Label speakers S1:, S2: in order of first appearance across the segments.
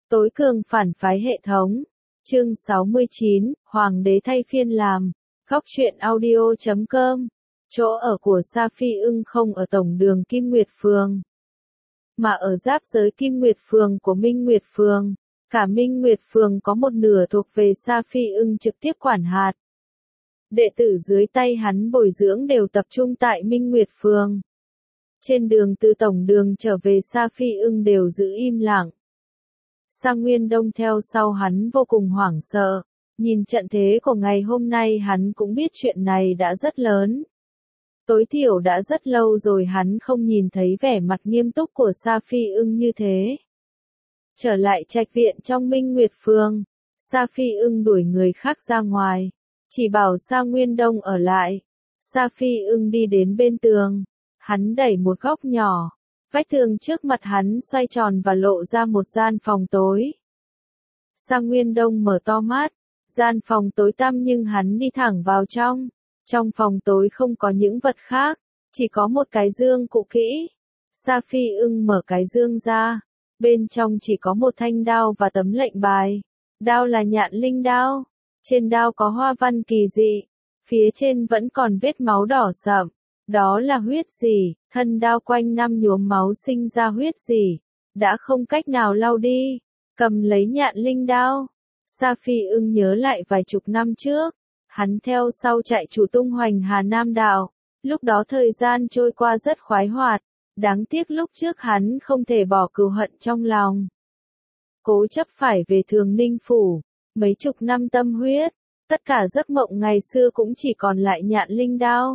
S1: Tối cường phản phái hệ thống. Chương 69, Hoàng đế thay phiên làm. Góc truyện audio.com. Chỗ ở của Sa Phi Ưng không ở tổng đường Kim Nguyệt Phường, mà ở giáp giới Kim Nguyệt Phường của Minh Nguyệt Phường. Cả Minh Nguyệt Phường có một nửa thuộc về Sa Phi Ưng trực tiếp quản hạt. Đệ tử dưới tay hắn bồi dưỡng đều tập trung tại Minh Nguyệt Phường. Trên đường từ tổng đường trở về, Sa Phi Ưng đều giữ im lặng. Sa Nguyên Đông theo sau hắn vô cùng hoảng sợ. Nhìn trận thế của ngày hôm nay hắn cũng biết chuyện này đã rất lớn. Tối thiểu đã rất lâu rồi hắn không nhìn thấy vẻ mặt nghiêm túc của Sa Phi Ưng như thế. Trở lại trạch viện trong Minh Nguyệt Phường, Sa Phi Ưng đuổi người khác ra ngoài, chỉ bảo Sa Nguyên Đông ở lại. Sa Phi Ưng đi đến bên tường, hắn đẩy một góc nhỏ, vách tường trước mặt hắn xoay tròn và lộ ra một gian phòng tối. Sa Nguyên Đông mở to mắt, gian phòng tối tăm nhưng hắn đi thẳng vào trong. Trong phòng tối không có những vật khác, chỉ có một cái dương cũ kỹ. Sa Phi Ưng mở cái dương ra, bên trong chỉ có một thanh đao và tấm lệnh bài. Đao là nhạn linh đao, trên đao có hoa văn kỳ dị, phía trên vẫn còn vết máu đỏ sậm. Đó là huyết gì, thân đao quanh năm nhuốm máu sinh ra huyết gì, đã không cách nào lau đi. Cầm lấy nhạn linh đao, Sa Phi Ưng nhớ lại vài chục năm trước, hắn theo sau trại chủ tung hoành Hà Nam Đạo, lúc đó thời gian trôi qua rất khoái hoạt, đáng tiếc lúc trước hắn không thể bỏ cừu hận trong lòng. Cố chấp phải về Thường Ninh Phủ, mấy chục năm tâm huyết, tất cả giấc mộng ngày xưa cũng chỉ còn lại nhạn linh đao.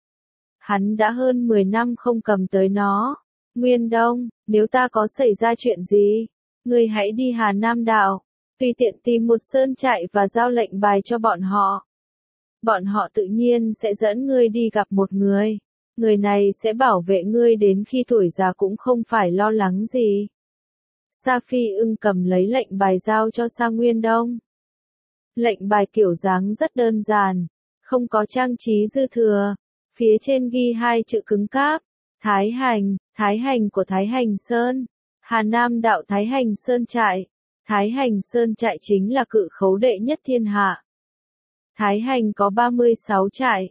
S1: Hắn đã hơn 10 năm không cầm tới nó. Nguyên Đông, nếu ta có xảy ra chuyện gì, ngươi hãy đi Hà Nam Đạo, tùy tiện tìm một sơn trại và giao lệnh bài cho bọn họ. Bọn họ tự nhiên sẽ dẫn ngươi đi gặp một người. Người này sẽ bảo vệ ngươi đến khi tuổi già cũng không phải lo lắng gì. Sa Phi Ưng cầm lấy lệnh bài giao cho Sa Nguyên Đông. Lệnh bài kiểu dáng rất đơn giản, không có trang trí dư thừa. Phía trên ghi hai chữ cứng cáp: Thái Hành của Thái Hành Sơn, Hà Nam Đạo Thái Hành Sơn Trại. Thái Hành Sơn Trại chính là cự khấu đệ nhất thiên hạ. Thái Hành có 36 trại,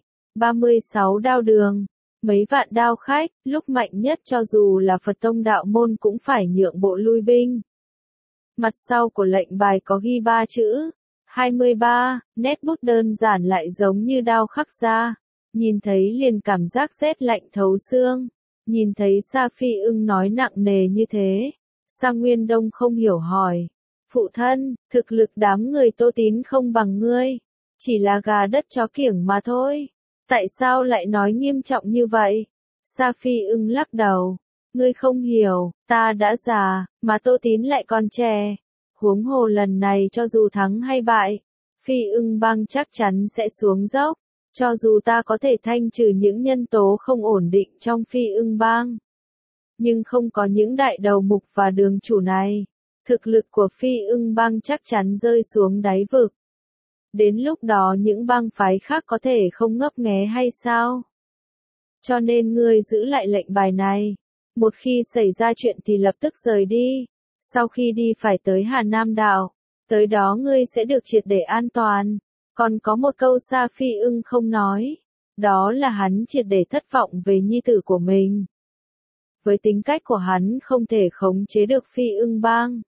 S1: 36 đao đường, mấy vạn đao khách, lúc mạnh nhất cho dù là Phật tông đạo môn cũng phải nhượng bộ lui binh. Mặt sau của lệnh bài có ghi 3 chữ, 23, nét bút đơn giản lại giống như đao khắc ra. Nhìn thấy liền cảm giác rét lạnh thấu xương. Nhìn thấy Sa Phi Ưng nói nặng nề như thế, Sa Nguyên Đông không hiểu hỏi: phụ thân, thực lực đám người Tô Tín không bằng ngươi, chỉ là gà đất chó kiểng mà thôi. Tại sao lại nói nghiêm trọng như vậy? Sa Phi Ưng lắc đầu: ngươi không hiểu, ta đã già, mà Tô Tín lại còn trẻ. Huống hồ lần này cho dù thắng hay bại, Phi Ưng Bang chắc chắn sẽ xuống dốc. Cho dù ta có thể thanh trừ những nhân tố không ổn định trong Phi Ưng Bang, nhưng không có những đại đầu mục và đường chủ này, thực lực của Phi Ưng Bang chắc chắn rơi xuống đáy vực. Đến lúc đó những bang phái khác có thể không ngấp nghé hay sao? Cho nên ngươi giữ lại lệnh bài này. Một khi xảy ra chuyện thì lập tức rời đi. Sau khi đi phải tới Hà Nam Đạo. Tới đó ngươi sẽ được triệt để an toàn. Còn có một câu Sa Phi Ưng không nói. Đó là hắn triệt để thất vọng về nhi tử của mình. Với tính cách của hắn không thể khống chế được Phi Ưng Bang.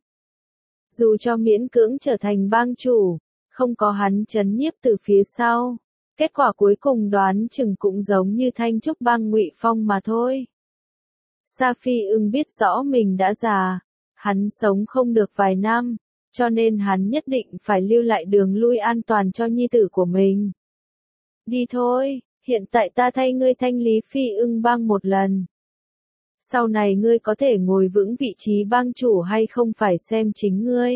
S1: Dù cho miễn cưỡng trở thành bang chủ, không có hắn trấn nhiếp từ phía sau, kết quả cuối cùng đoán chừng cũng giống như Thanh Trúc Bang Ngụy Phong mà thôi. Sa Phi Ưng biết rõ mình đã già, hắn sống không được vài năm, cho nên hắn nhất định phải lưu lại đường lui an toàn cho nhi tử của mình. Đi thôi, hiện tại ta thay ngươi thanh lý Phi Ưng Bang một lần. Sau này ngươi có thể ngồi vững vị trí bang chủ hay không phải xem chính ngươi.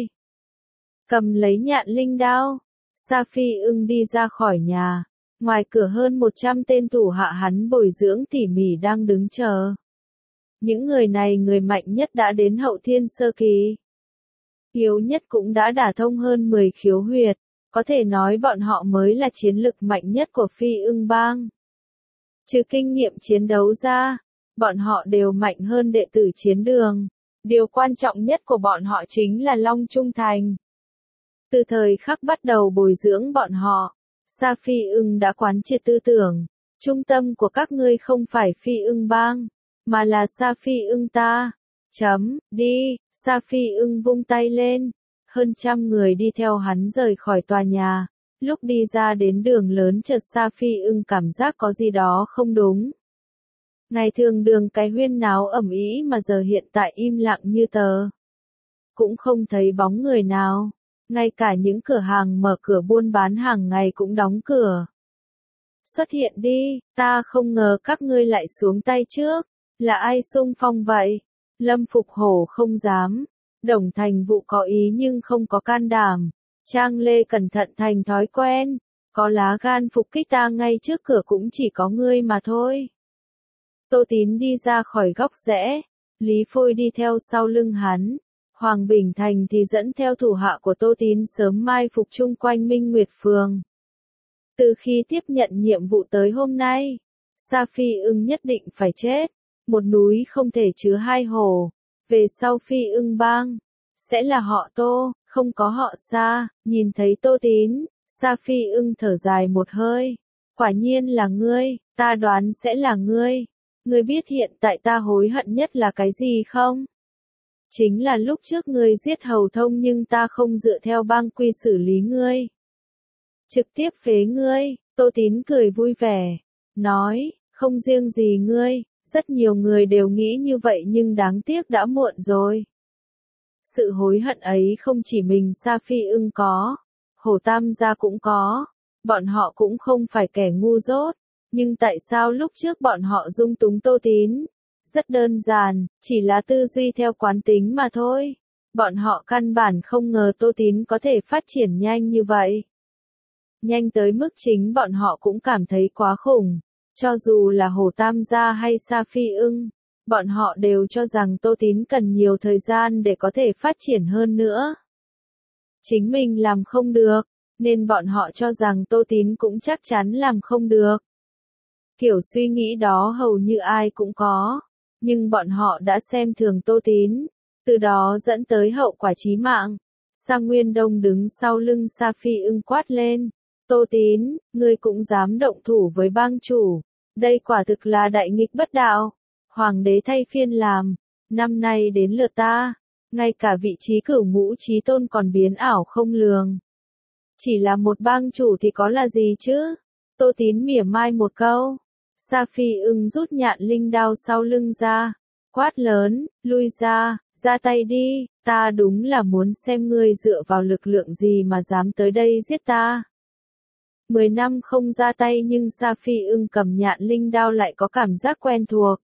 S1: Cầm lấy nhạn linh đao, Sa Phi Ưng đi ra khỏi nhà. Ngoài cửa hơn 100 tên thủ hạ hắn bồi dưỡng tỉ mỉ đang đứng chờ. Những người này người mạnh nhất đã đến hậu thiên sơ kỳ. Yếu nhất cũng đã đả thông hơn 10 khiếu huyệt, có thể nói bọn họ mới là chiến lực mạnh nhất của Phi Ưng Bang. Trừ kinh nghiệm chiến đấu ra, bọn họ đều mạnh hơn đệ tử chiến đường. Điều quan trọng nhất của bọn họ chính là lòng trung thành. Từ thời khắc bắt đầu bồi dưỡng bọn họ, Sa Phi ưng đã quán triệt tư tưởng. Trung tâm của các ngươi không phải Phi ưng bang, mà là Sa Phi ưng ta. Đi, Sa Phi ưng vung tay lên. Hơn 100 người đi theo hắn rời khỏi tòa nhà. Lúc đi ra đến đường lớn chợt Sa Phi ưng cảm giác có gì đó không đúng. Ngày thường đường cái huyên náo ầm ĩ mà giờ hiện tại im lặng như tờ. Cũng không thấy bóng người nào. Ngay cả những cửa hàng mở cửa buôn bán hàng ngày cũng đóng cửa. Xuất hiện đi, ta không ngờ các ngươi lại xuống tay trước. Là ai xung phong vậy? Lâm Phục Hổ không dám. Đồng Thành Vụ có ý nhưng không có can đảm. Trang Lê cẩn thận thành thói quen. Có lá gan phục kích ta ngay trước cửa cũng chỉ có ngươi mà thôi. Tô Tín đi ra khỏi góc rẽ. Lý Phôi đi theo sau lưng hắn. Hoàng Bình Thành thì dẫn theo thủ hạ của Tô Tín sớm mai phục chung quanh Minh Nguyệt Phường. Từ khi tiếp nhận nhiệm vụ tới hôm nay, Sa Phi ưng nhất định phải chết. Một núi không thể chứa hai hồ. Về sau Phi ưng bang, sẽ là họ Tô, không có họ Sa. Nhìn thấy Tô Tín, Sa Phi ưng thở dài một hơi. Quả nhiên là ngươi, ta đoán sẽ là ngươi. Ngươi biết hiện tại ta hối hận nhất là cái gì không? Chính là lúc trước ngươi giết Hầu Thông nhưng ta không dựa theo bang quy xử lý ngươi. Trực tiếp phế ngươi. Tô Tín cười vui vẻ. Nói, không riêng gì ngươi, rất nhiều người đều nghĩ như vậy nhưng đáng tiếc đã muộn rồi. Sự hối hận ấy không chỉ mình Sa Phi ưng có, Hồ Tam gia cũng có. Bọn họ cũng không phải kẻ ngu dốt. Nhưng tại sao lúc trước bọn họ dung túng Tô Tín? Rất đơn giản, chỉ là tư duy theo quán tính mà thôi. Bọn họ căn bản không ngờ Tô Tín có thể phát triển nhanh như vậy. Nhanh tới mức chính bọn họ cũng cảm thấy quá khủng. Cho dù là Hồ Tam gia hay Sa Phi ưng, bọn họ đều cho rằng Tô Tín cần nhiều thời gian để có thể phát triển hơn nữa. Chính mình làm không được, nên bọn họ cho rằng Tô Tín cũng chắc chắn làm không được. Kiểu suy nghĩ đó hầu như ai cũng có. Nhưng bọn họ đã xem thường Tô Tín, từ đó dẫn tới hậu quả chí mạng. Sa Nguyên Đông đứng sau lưng Sa Phi ưng quát lên. Tô Tín, ngươi cũng dám động thủ với bang chủ. Đây quả thực là đại nghịch bất đạo. Hoàng đế thay phiên làm. Năm nay đến lượt ta. Ngay cả vị trí cửu ngũ chí tôn còn biến ảo không lường. Chỉ là một bang chủ thì có là gì chứ? Tô Tín mỉa mai một câu. Sa Phi ưng rút nhạn linh đao sau lưng ra. Quát lớn, lui ra, ra tay đi, ta đúng là muốn xem ngươi dựa vào lực lượng gì mà dám tới đây giết ta. 10 năm không ra tay nhưng Sa Phi ưng cầm nhạn linh đao lại có cảm giác quen thuộc.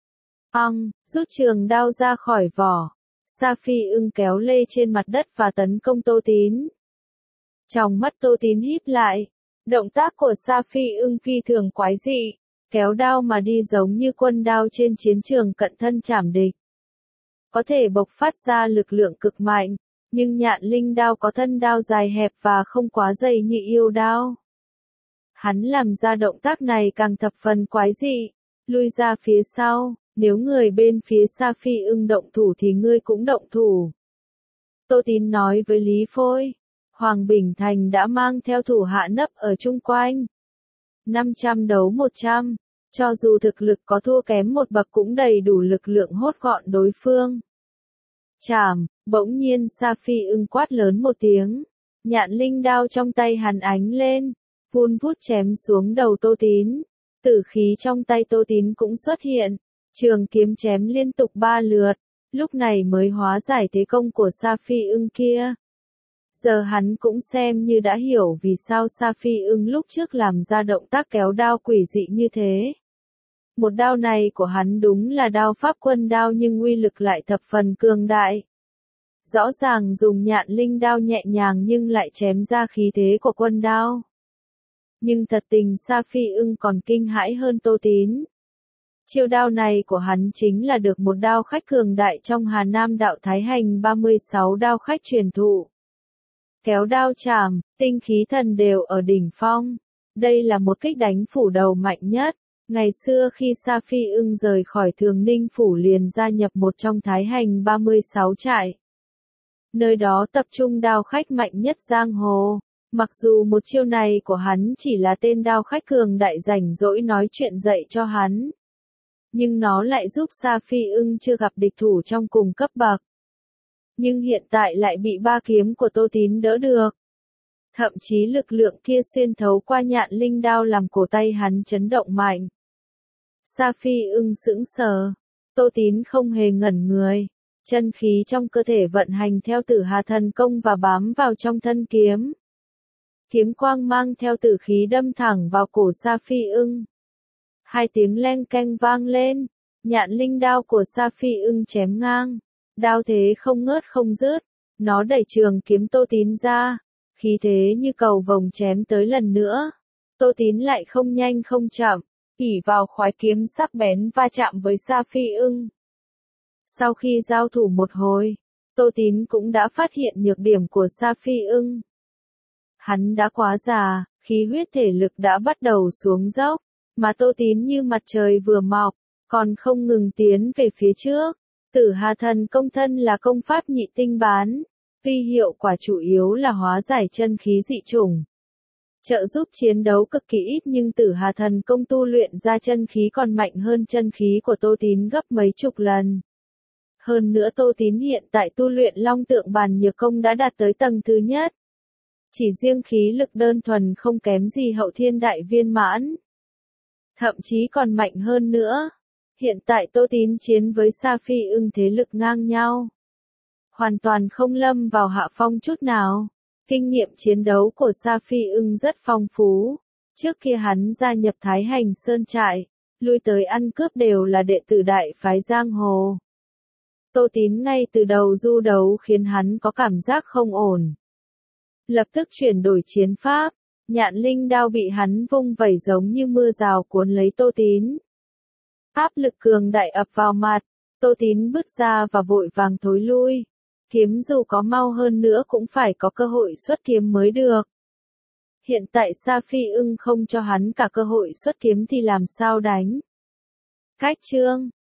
S1: Rút trường đao ra khỏi vỏ. Sa Phi ưng kéo lê trên mặt đất và tấn công Tô Tín. Trong mắt Tô Tín híp lại. Động tác của Sa Phi ưng phi thường quái dị. Kéo đao mà đi giống như quân đao trên chiến trường cận thân chảm địch. Có thể bộc phát ra lực lượng cực mạnh, nhưng nhạn linh đao có thân đao dài hẹp và không quá dày như yêu đao. Hắn làm ra động tác này càng thập phần quái dị. Lui ra phía sau, nếu người bên phía Sa Phi ưng động thủ thì ngươi cũng động thủ. Tô Tín nói với Lý Phôi. Hoàng Bình Thành đã mang theo thủ hạ nấp ở chung quanh. 500 đấu 100, cho dù thực lực có thua kém một bậc cũng đầy đủ lực lượng hốt gọn đối phương. Chảm, bỗng nhiên Sa Phi ưng quát lớn một tiếng. Nhạn linh đao trong tay hắn ánh lên, vun vút chém xuống đầu Tô Tín. Tử khí trong tay Tô Tín cũng xuất hiện, trường kiếm chém liên tục 3 lượt, lúc này mới hóa giải thế công của Sa Phi ưng kia. Giờ hắn cũng xem như đã hiểu vì sao Sa Phi ưng lúc trước làm ra động tác kéo đao quỷ dị như thế. Một đao này của hắn đúng là đao pháp quân đao nhưng uy lực lại thập phần cường đại. Rõ ràng dùng nhạn linh đao nhẹ nhàng nhưng lại chém ra khí thế của quân đao. Nhưng thật tình Sa Phi ưng còn kinh hãi hơn Tô Tín. Chiêu đao này của hắn chính là được một đao khách cường đại trong Hà Nam đạo Thái Hành 36 đao khách truyền thụ. Kéo đao chảm, tinh khí thần đều ở đỉnh phong. Đây là một kích đánh phủ đầu mạnh nhất. Ngày xưa khi Sa Phi Ưng rời khỏi Thường Ninh Phủ liền gia nhập một trong Thái Hành 36 trại. Nơi đó tập trung đao khách mạnh nhất giang hồ. Mặc dù một chiêu này của hắn chỉ là tên đao khách cường đại rảnh rỗi nói chuyện dạy cho hắn. Nhưng nó lại giúp Sa Phi Ưng chưa gặp địch thủ trong cùng cấp bậc. Nhưng hiện tại lại bị ba kiếm của Tô Tín đỡ được. Thậm chí lực lượng kia xuyên thấu qua nhạn linh đao làm cổ tay hắn chấn động mạnh. Sa Phi Ưng sững sờ. Tô Tín không hề ngẩn người. Chân khí trong cơ thể vận hành theo Tử Hà Thần Công và bám vào trong thân kiếm. Kiếm quang mang theo tử khí đâm thẳng vào cổ Sa Phi Ưng. Hai tiếng leng keng vang lên. Nhạn linh đao của Sa Phi Ưng chém ngang. Đao thế không ngớt không dứt. Nó đẩy trường kiếm Tô Tín ra. Khí thế như cầu vồng chém tới lần nữa. Tô Tín lại không nhanh không chậm. ỷ vào khoái kiếm sắc bén va chạm với Sa Phi Ưng. Sau khi giao thủ một hồi, Tô Tín cũng đã phát hiện nhược điểm của Sa Phi Ưng. Hắn đã quá già, khí huyết thể lực đã bắt đầu xuống dốc, mà Tô Tín như mặt trời vừa mọc, còn không ngừng tiến về phía trước. Tử Hà Thần Công thân là công pháp nhị tinh bán, tuy hiệu quả chủ yếu là hóa giải chân khí dị chủng. Trợ giúp chiến đấu cực kỳ ít nhưng Tử Hà Thần Công tu luyện ra chân khí còn mạnh hơn chân khí của Tô Tín gấp mấy chục lần. Hơn nữa Tô Tín hiện tại tu luyện Long Tượng Bàn Nhược Công đã đạt tới tầng thứ nhất. Chỉ riêng khí lực đơn thuần không kém gì Hậu Thiên Đại Viên Mãn. Thậm chí còn mạnh hơn nữa. Hiện tại Tô Tín chiến với Sa Phi Ưng thế lực ngang nhau. Hoàn toàn không lâm vào hạ phong chút nào. Kinh nghiệm chiến đấu của Sa Phi Ưng rất phong phú. Trước kia hắn gia nhập Thái Hành Sơn trại, lui tới ăn cướp đều là đệ tử đại phái giang hồ. Tô Tín ngay từ đầu du đấu khiến hắn có cảm giác không ổn. Lập tức chuyển đổi chiến pháp, nhạn linh đao bị hắn vung vẩy giống như mưa rào cuốn lấy Tô Tín. Áp lực cường đại ập vào mặt, Tô Tín bứt ra và vội vàng thối lui. Kiếm dù có mau hơn nữa cũng phải có cơ hội xuất kiếm mới được. Hiện tại Sa Phi Ưng không cho hắn cả cơ hội xuất kiếm thì làm sao đánh. Cách chương